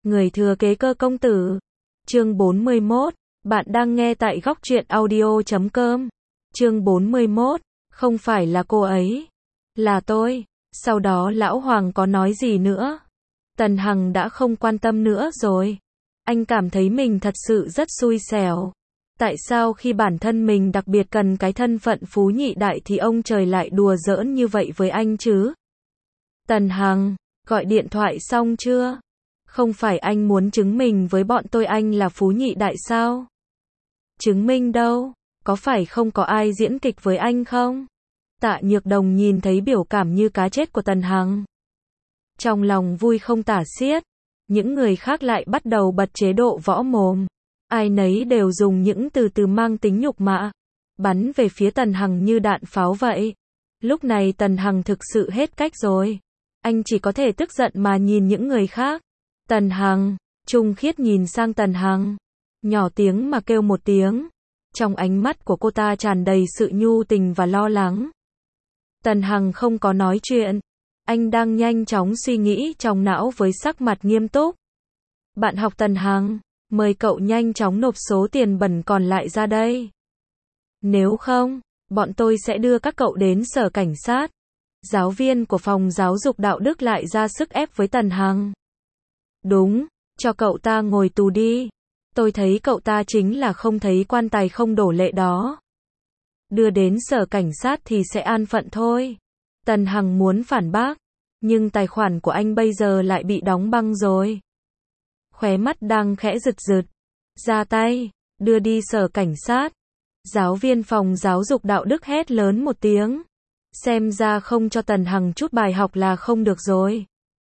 Người thừa kế Cơ công tử. Chương 41. Bạn đang nghe tại góc truyện audio.com. Chương 41. Không phải là cô ấy, là tôi. Sau đó lão Hoàng có nói gì nữa? Tần Hằng đã không quan tâm nữa rồi. Anh cảm thấy mình thật sự rất xui xẻo. Tại sao khi bản thân mình đặc biệt cần cái thân phận phú nhị đại thì ông trời lại đùa giỡn như vậy với anh chứ? Tần Hằng, gọi điện thoại xong chưa? Không phải anh muốn chứng minh với bọn tôi anh là phú nhị đại sao? Chứng minh đâu? Có phải không có ai diễn kịch với anh không? Tạ Nhược Đồng nhìn thấy biểu cảm như cá chết của Tần Hằng. Trong lòng vui không tả xiết. Những người khác lại bắt đầu bật chế độ võ mồm. Ai nấy đều dùng những từ mang tính nhục mạ, bắn về phía Tần Hằng như đạn pháo vậy. Lúc này Tần Hằng thực sự hết cách rồi. Anh chỉ có thể tức giận mà nhìn những người khác. Tần Hằng, Trung Khiết nhìn sang Tần Hằng, nhỏ tiếng mà kêu một tiếng. Trong ánh mắt của cô ta tràn đầy sự nhu tình và lo lắng. Tần Hằng không có nói chuyện. Anh đang nhanh chóng suy nghĩ trong não với sắc mặt nghiêm túc. Bạn học Tần Hằng, mời cậu nhanh chóng nộp số tiền bẩn còn lại ra đây. Nếu không, bọn tôi sẽ đưa các cậu đến sở cảnh sát. Giáo viên của phòng giáo dục đạo đức lại ra sức ép với Tần Hằng. Đúng, cho cậu ta ngồi tù đi. Tôi thấy cậu ta chính là không thấy quan tài không đổ lệ đó. Đưa đến sở cảnh sát thì sẽ an phận thôi. Tần Hằng muốn phản bác, nhưng tài khoản của anh bây giờ lại bị đóng băng rồi. Khóe mắt đang khẽ giật giật. Ra tay, đưa đi sở cảnh sát. Giáo viên phòng giáo dục đạo đức hét lớn một tiếng. Xem ra không cho Tần Hằng chút bài học là không được rồi.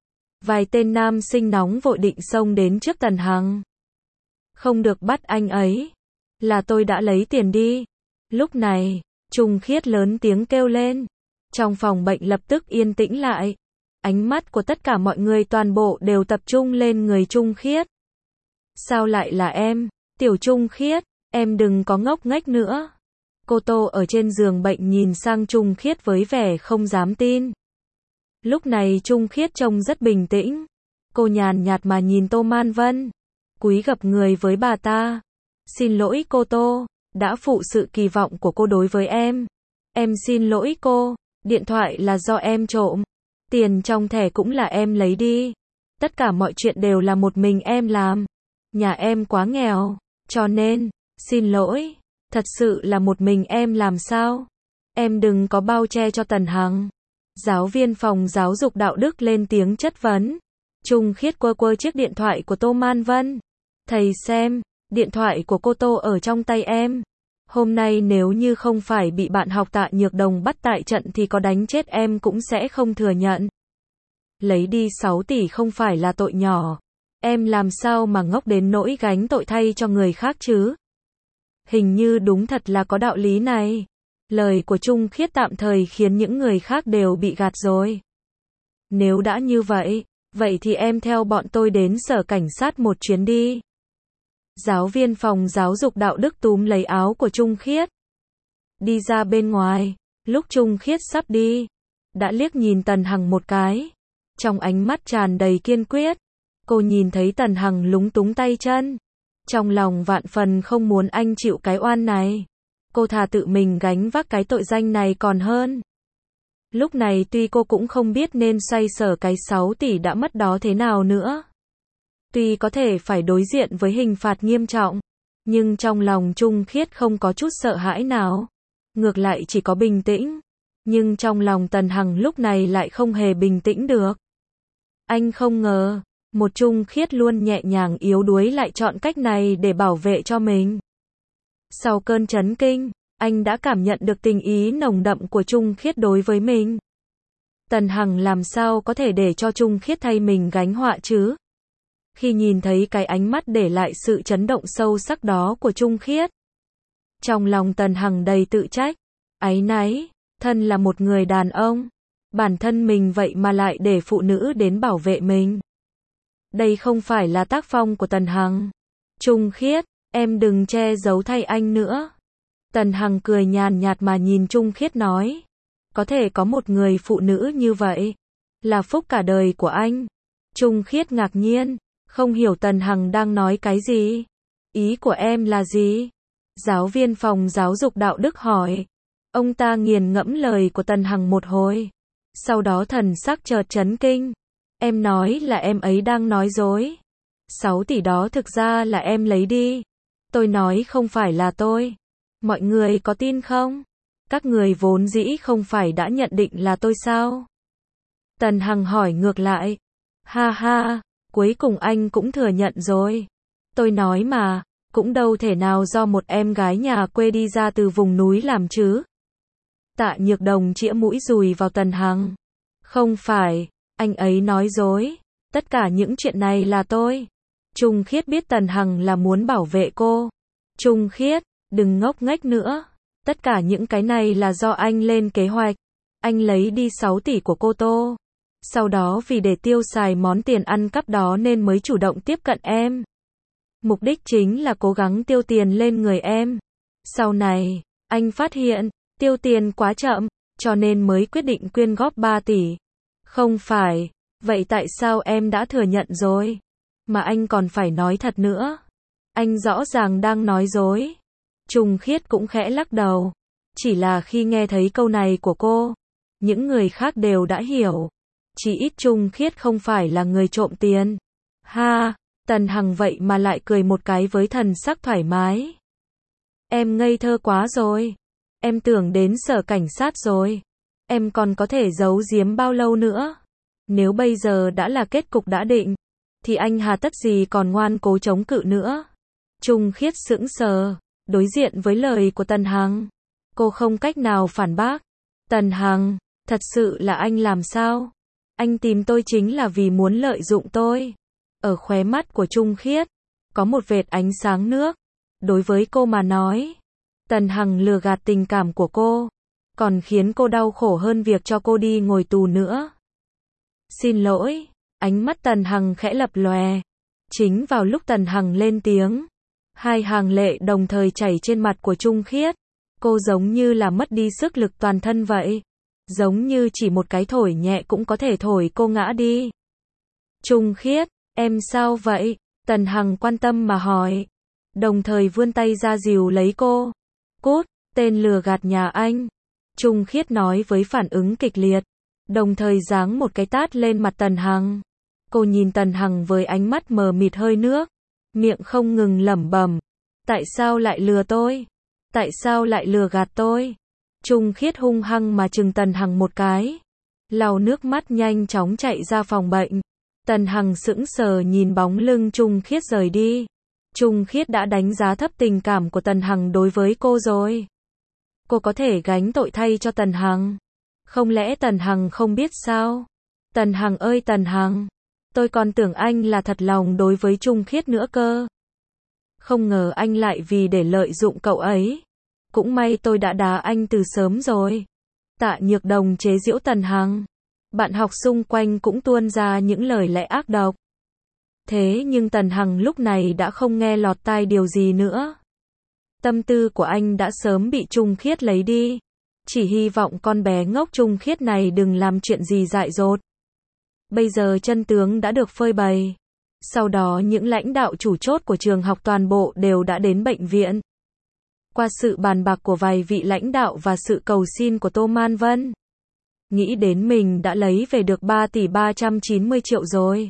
Vài tên nam sinh nóng vội định xông đến trước Tần Hằng. Không được bắt anh ấy. Là tôi đã lấy tiền đi. Lúc này, Trung Khiết lớn tiếng kêu lên. Trong phòng bệnh lập tức yên tĩnh lại. Ánh mắt của tất cả mọi người toàn bộ đều tập trung lên người Trung Khiết. Sao lại là em, Tiểu Trung Khiết, em đừng có ngốc nghếch nữa. Cô Tô ở trên giường bệnh nhìn sang Trung Khiết với vẻ không dám tin. Lúc này Trung Khiết trông rất bình tĩnh. Cô nhàn nhạt mà nhìn Tô Man Vân. Cúi gập người với bà ta. Xin lỗi cô Tô, đã phụ sự kỳ vọng của cô đối với em. Em xin lỗi cô, điện thoại là do em trộm. Tiền trong thẻ cũng là em lấy đi. Tất cả mọi chuyện đều là một mình em làm. Nhà em quá nghèo, cho nên, xin lỗi, thật sự là một mình em làm sao? Em đừng có bao che cho Tần Hằng. Giáo viên phòng giáo dục đạo đức lên tiếng chất vấn. Trung Khiết quơ chiếc điện thoại của Tô Man Vân. Thầy xem, điện thoại của cô Tô ở trong tay em. Hôm nay nếu như không phải bị bạn học Tạ Nhược Đồng bắt tại trận thì có đánh chết em cũng sẽ không thừa nhận. Lấy đi 6 tỷ không phải là tội nhỏ. Em làm sao mà ngốc đến nỗi gánh tội thay cho người khác chứ? Hình như đúng thật là có đạo lý này. Lời của Trung Khiết tạm thời khiến những người khác đều bị gạt rồi. Nếu đã như vậy, vậy thì em theo bọn tôi đến sở cảnh sát một chuyến đi. Giáo viên phòng giáo dục đạo đức túm lấy áo của Trung Khiết. Đi ra bên ngoài, lúc Trung Khiết sắp đi, đã liếc nhìn Tần Hằng một cái. Trong ánh mắt tràn đầy kiên quyết, cô nhìn thấy Tần Hằng lúng túng tay chân. Trong lòng vạn phần không muốn anh chịu cái oan này. Cô thà tự mình gánh vác cái tội danh này còn hơn. Lúc này tuy cô cũng không biết nên xoay sở cái 6 tỷ đã mất đó thế nào nữa. Tuy có thể phải đối diện với hình phạt nghiêm trọng, nhưng trong lòng Trung Khiết không có chút sợ hãi nào. Ngược lại chỉ có bình tĩnh. Nhưng trong lòng Tần Hằng lúc này lại không hề bình tĩnh được. Anh không ngờ, một Trung Khiết luôn nhẹ nhàng yếu đuối lại chọn cách này để bảo vệ cho mình. Sau cơn chấn kinh, anh đã cảm nhận được tình ý nồng đậm của Trung Khiết đối với mình. Tần Hằng làm sao có thể để cho Trung Khiết thay mình gánh họa chứ? Khi nhìn thấy cái ánh mắt để lại sự chấn động sâu sắc đó của Trung Khiết, trong lòng Tần Hằng đầy tự trách, áy náy, thân là một người đàn ông, bản thân mình vậy mà lại để phụ nữ đến bảo vệ mình. Đây không phải là tác phong của Tần Hằng. Trung Khiết, em đừng che giấu thay anh nữa. Tần Hằng cười nhàn nhạt mà nhìn Trung Khiết nói. Có thể có một người phụ nữ như vậy, là phúc cả đời của anh. Trung Khiết ngạc nhiên, Không hiểu Tần Hằng đang nói cái gì? Ý của em là gì? Giáo viên phòng giáo dục đạo đức hỏi. Ông ta nghiền ngẫm lời của Tần Hằng một hồi. Sau đó thần sắc chợt chấn kinh. Em nói là em ấy đang nói dối. 6 tỷ đó thực ra là em lấy đi. Tôi nói không phải là tôi. Mọi người có tin không? Các người vốn dĩ không phải đã nhận định là tôi sao? Tần Hằng hỏi ngược lại. Ha ha, cuối cùng anh cũng thừa nhận rồi. Tôi nói mà, cũng đâu thể nào do một em gái nhà quê đi ra từ vùng núi làm chứ. Tạ Nhược Đồng chĩa mũi dùi vào Tần Hằng. Không phải, anh ấy nói dối. Tất cả những chuyện này là tôi. Trung Khiết biết Tần Hằng là muốn bảo vệ cô. Trung Khiết, đừng ngốc nghếch nữa. Tất cả những cái này là do anh lên kế hoạch. Anh lấy đi 6 tỷ của cô Tô. Sau đó vì để tiêu xài món tiền ăn cắp đó nên mới chủ động tiếp cận em. Mục đích chính là cố gắng tiêu tiền lên người em. Sau này, anh phát hiện, tiêu tiền quá chậm, cho nên mới quyết định quyên góp 3 tỷ. Không phải, vậy tại sao em đã thừa nhận rồi? Mà anh còn phải nói thật nữa. Anh rõ ràng đang nói dối. Trung Khiết cũng khẽ lắc đầu. Chỉ là khi nghe thấy câu này của cô, những người khác đều đã hiểu. Chỉ ít Trung Khiết không phải là người trộm tiền. Ha, Tần Hằng vậy mà lại cười một cái với thần sắc thoải mái. Em ngây thơ quá rồi. Em tưởng đến sở cảnh sát rồi. Em còn có thể giấu giếm bao lâu nữa? Nếu bây giờ đã là kết cục đã định, thì anh hà tất gì còn ngoan cố chống cự nữa? Trung Khiết sững sờ, đối diện với lời của Tần Hằng. Cô không cách nào phản bác. Tần Hằng, thật sự là anh làm sao? Anh tìm tôi chính là vì muốn lợi dụng tôi. Ở khóe mắt của Trung Khiết, có một vệt ánh sáng nước. Đối với cô mà nói, Tần Hằng lừa gạt tình cảm của cô, còn khiến cô đau khổ hơn việc cho cô đi ngồi tù nữa. Xin lỗi, ánh mắt Tần Hằng khẽ lập lòe. Chính vào lúc Tần Hằng lên tiếng, hai hàng lệ đồng thời chảy trên mặt của Trung Khiết. Cô giống như là mất đi sức lực toàn thân vậy. Giống như chỉ một cái thổi nhẹ cũng có thể thổi cô ngã đi. Trung Khiết, em sao vậy? Tần Hằng quan tâm mà hỏi. Đồng thời vươn tay ra dìu lấy cô. Cút, tên lừa gạt nhà anh. Trung Khiết nói với phản ứng kịch liệt. Đồng thời giáng một cái tát lên mặt Tần Hằng. Cô nhìn Tần Hằng với ánh mắt mờ mịt hơi nước. Miệng không ngừng lẩm bẩm. Tại sao lại lừa tôi? Tại sao lại lừa gạt tôi? Trung Khiết hung hăng mà trừng Tần Hằng một cái. Lau nước mắt nhanh chóng chạy ra phòng bệnh. Tần Hằng sững sờ nhìn bóng lưng Trung Khiết rời đi. Trung Khiết đã đánh giá thấp tình cảm của Tần Hằng đối với cô rồi. Cô có thể gánh tội thay cho Tần Hằng. Không lẽ Tần Hằng không biết sao? Tần Hằng ơi Tần Hằng, tôi còn tưởng anh là thật lòng đối với Trung Khiết nữa cơ. Không ngờ anh lại vì để lợi dụng cậu ấy. Cũng may tôi đã đá anh từ sớm rồi. Tạ Nhược Đồng chế giễu Tần Hằng. Bạn học xung quanh cũng tuôn ra những lời lẽ ác độc. Thế nhưng Tần Hằng lúc này đã không nghe lọt tai điều gì nữa. Tâm tư của anh đã sớm bị Trung Khiết lấy đi. Chỉ hy vọng con bé ngốc Trung Khiết này đừng làm chuyện gì dại dột. Bây giờ chân tướng đã được phơi bày. Sau đó những lãnh đạo chủ chốt của trường học toàn bộ đều đã đến bệnh viện. Qua sự bàn bạc của vài vị lãnh đạo và sự cầu xin của Tô Man Vân, nghĩ đến mình đã lấy về được 3 tỷ 390 triệu rồi.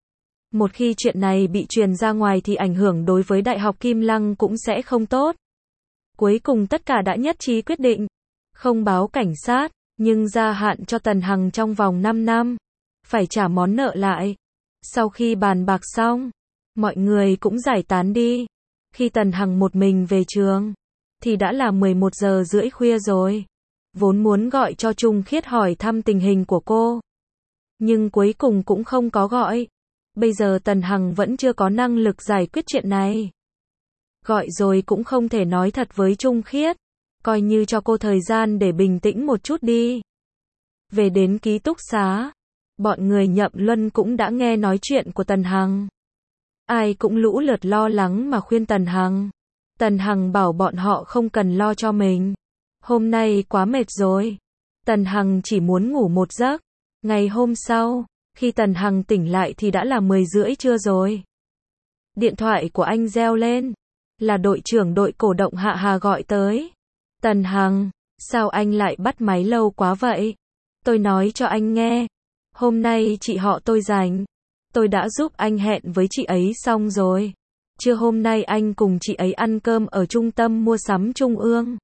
Một khi chuyện này bị truyền ra ngoài thì ảnh hưởng đối với Đại học Kim Lăng cũng sẽ không tốt. Cuối cùng tất cả đã nhất trí quyết định, không báo cảnh sát, nhưng gia hạn cho Tần Hằng trong vòng 5 năm, phải trả món nợ lại. Sau khi bàn bạc xong, mọi người cũng giải tán đi. Khi Tần Hằng một mình về trường, thì đã là 11 giờ rưỡi khuya rồi. Vốn muốn gọi cho Trung Khiết hỏi thăm tình hình của cô, nhưng cuối cùng cũng không có gọi. Bây giờ Tần Hằng vẫn chưa có năng lực giải quyết chuyện này. Gọi rồi cũng không thể nói thật với Trung Khiết, coi như cho cô thời gian để bình tĩnh một chút đi. Về đến ký túc xá, bọn người Nhậm Luân cũng đã nghe nói chuyện của Tần Hằng. Ai cũng lũ lượt lo lắng mà khuyên Tần Hằng. Tần Hằng bảo bọn họ không cần lo cho mình. Hôm nay quá mệt rồi. Tần Hằng chỉ muốn ngủ một giấc. Ngày hôm sau, khi Tần Hằng tỉnh lại thì đã là 10 rưỡi trưa rồi. Điện thoại của anh reo lên. Là đội trưởng đội cổ động Hạ Hà gọi tới. Tần Hằng, sao anh lại bắt máy lâu quá vậy? Tôi nói cho anh nghe. Hôm nay chị họ tôi rảnh. Tôi đã giúp anh hẹn với chị ấy xong rồi. Trưa hôm nay anh cùng chị ấy ăn cơm ở trung tâm mua sắm Trung ương.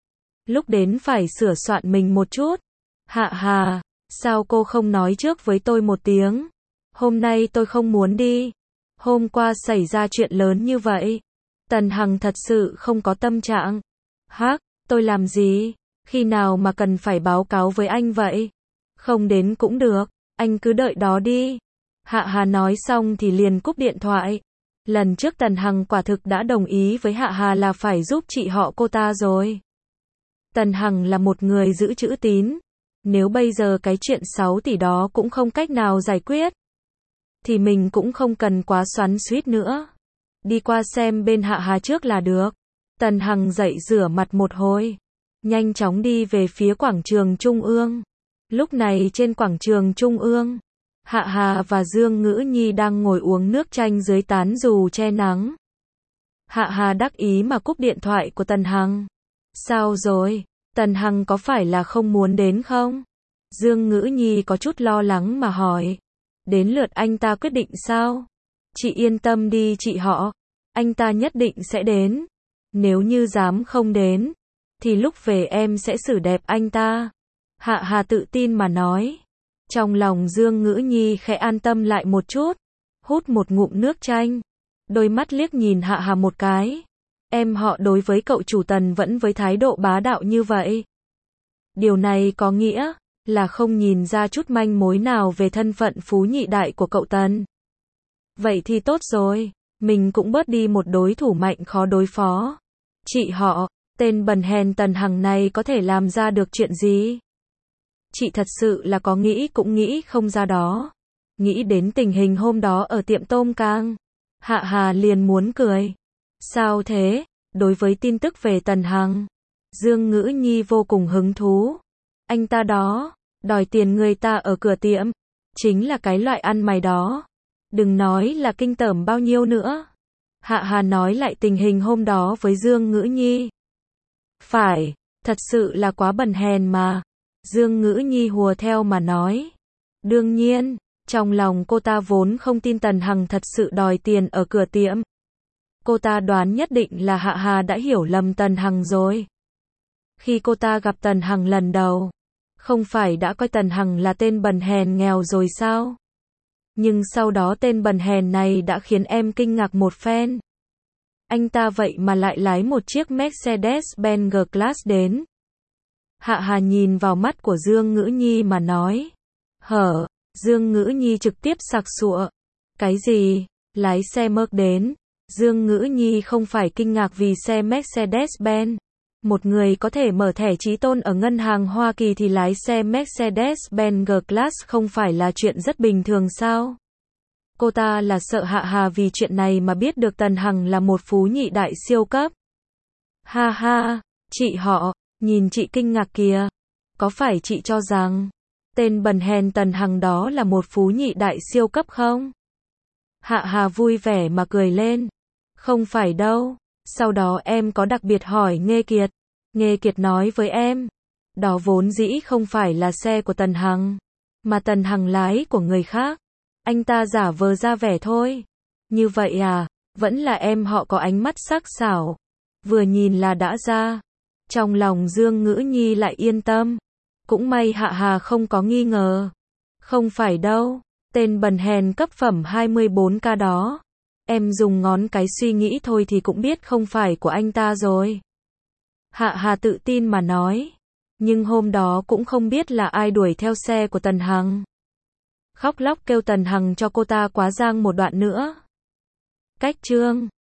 Lúc đến phải sửa soạn mình một chút. Hạ Hà, sao cô không nói trước với tôi một tiếng? Hôm nay tôi không muốn đi. Hôm qua xảy ra chuyện lớn như vậy. Tần Hằng thật sự không có tâm trạng. Hắc, tôi làm gì? Khi nào mà cần phải báo cáo với anh vậy? Không đến cũng được, anh cứ đợi đó đi. Hạ Hà nói xong thì liền cúp điện thoại. Lần trước Tần Hằng quả thực đã đồng ý với Hạ Hà là phải giúp chị họ cô ta rồi. Tần Hằng là một người giữ chữ tín. Nếu bây giờ cái chuyện 6 tỷ đó cũng không cách nào giải quyết, thì mình cũng không cần quá xoắn xuýt nữa. Đi qua xem bên Hạ Hà trước là được. Tần Hằng dậy rửa mặt một hồi. Nhanh chóng đi về phía quảng trường Trung ương. Lúc này trên quảng trường Trung ương, Hạ Hà và Dương Ngữ Nhi đang ngồi uống nước chanh dưới tán dù che nắng. Hạ Hà đắc ý mà cúp điện thoại của Tần Hằng. Sao rồi? Tần Hằng có phải là không muốn đến không? Dương Ngữ Nhi có chút lo lắng mà hỏi. Đến lượt anh ta quyết định sao? Chị yên tâm đi chị họ. Anh ta nhất định sẽ đến. Nếu như dám không đến, thì lúc về em sẽ xử đẹp anh ta. Hạ Hà tự tin mà nói. Trong lòng Dương Ngữ Nhi khẽ an tâm lại một chút. Hút một ngụm nước chanh. Đôi mắt liếc nhìn Hạ Hà một cái. Em họ đối với cậu chủ Tần vẫn với thái độ bá đạo như vậy. Điều này có nghĩa là không nhìn ra chút manh mối nào về thân phận phú nhị đại của cậu Tần. Vậy thì tốt rồi, mình cũng bớt đi một đối thủ mạnh khó đối phó. Chị họ, tên bần hèn Tần Hằng này có thể làm ra được chuyện gì? Chị thật sự là có nghĩ cũng nghĩ không ra đó. Nghĩ đến tình hình hôm đó ở tiệm tôm cang, Hạ Hà liền muốn cười. Sao thế? Đối với tin tức về Tần Hằng, Dương Ngữ Nhi vô cùng hứng thú. Anh ta đó, đòi tiền người ta ở cửa tiệm, chính là cái loại ăn mày đó. Đừng nói là kinh tởm bao nhiêu nữa. Hạ Hà nói lại tình hình hôm đó với Dương Ngữ Nhi. Phải, thật sự là quá bần hèn mà. Dương Ngữ Nhi hùa theo mà nói. Đương nhiên, trong lòng cô ta vốn không tin Tần Hằng thật sự đòi tiền ở cửa tiệm. Cô ta đoán nhất định là Hạ Hà đã hiểu lầm Tần Hằng rồi. Khi cô ta gặp Tần Hằng lần đầu, không phải đã coi Tần Hằng là tên bần hèn nghèo rồi sao? Nhưng sau đó tên bần hèn này đã khiến em kinh ngạc một phen. Anh ta vậy mà lại lái một chiếc Mercedes-Benz G-Class đến. Hạ Hà nhìn vào mắt của Dương Ngữ Nhi mà nói. Hở, Dương Ngữ Nhi trực tiếp sặc sụa. Cái gì? Lái xe Merc đến. Dương Ngữ Nhi không phải kinh ngạc vì xe Mercedes-Benz. Một người có thể mở thẻ trí tôn ở ngân hàng Hoa Kỳ thì lái xe Mercedes-Benz G-Class không phải là chuyện rất bình thường sao? Cô ta là sợ Hạ Hà vì chuyện này mà biết được Tần Hằng là một phú nhị đại siêu cấp. Ha ha, chị họ, nhìn chị kinh ngạc kìa. Có phải chị cho rằng tên bần hèn Tần Hằng đó là một phú nhị đại siêu cấp không? Hạ Hà vui vẻ mà cười lên. Không phải đâu. Sau đó em có đặc biệt hỏi Nghê Kiệt. Nghê Kiệt nói với em, đó vốn dĩ không phải là xe của Tần Hằng, mà Tần Hằng lái của người khác. Anh ta giả vờ ra vẻ thôi. Như vậy à, vẫn là em họ có ánh mắt sắc sảo. Vừa nhìn là đã ra. Trong lòng Dương Ngữ Nhi lại yên tâm. Cũng may Hạ Hà không có nghi ngờ. Không phải đâu, tên bần hèn cấp phẩm 24K đó. Em dùng ngón cái suy nghĩ thôi thì cũng biết không phải của anh ta rồi. Hạ Hà tự tin mà nói. Nhưng hôm đó cũng không biết là ai đuổi theo xe của Tần Hằng. Khóc lóc kêu Tần Hằng cho cô ta quá giang một đoạn nữa. Cách chương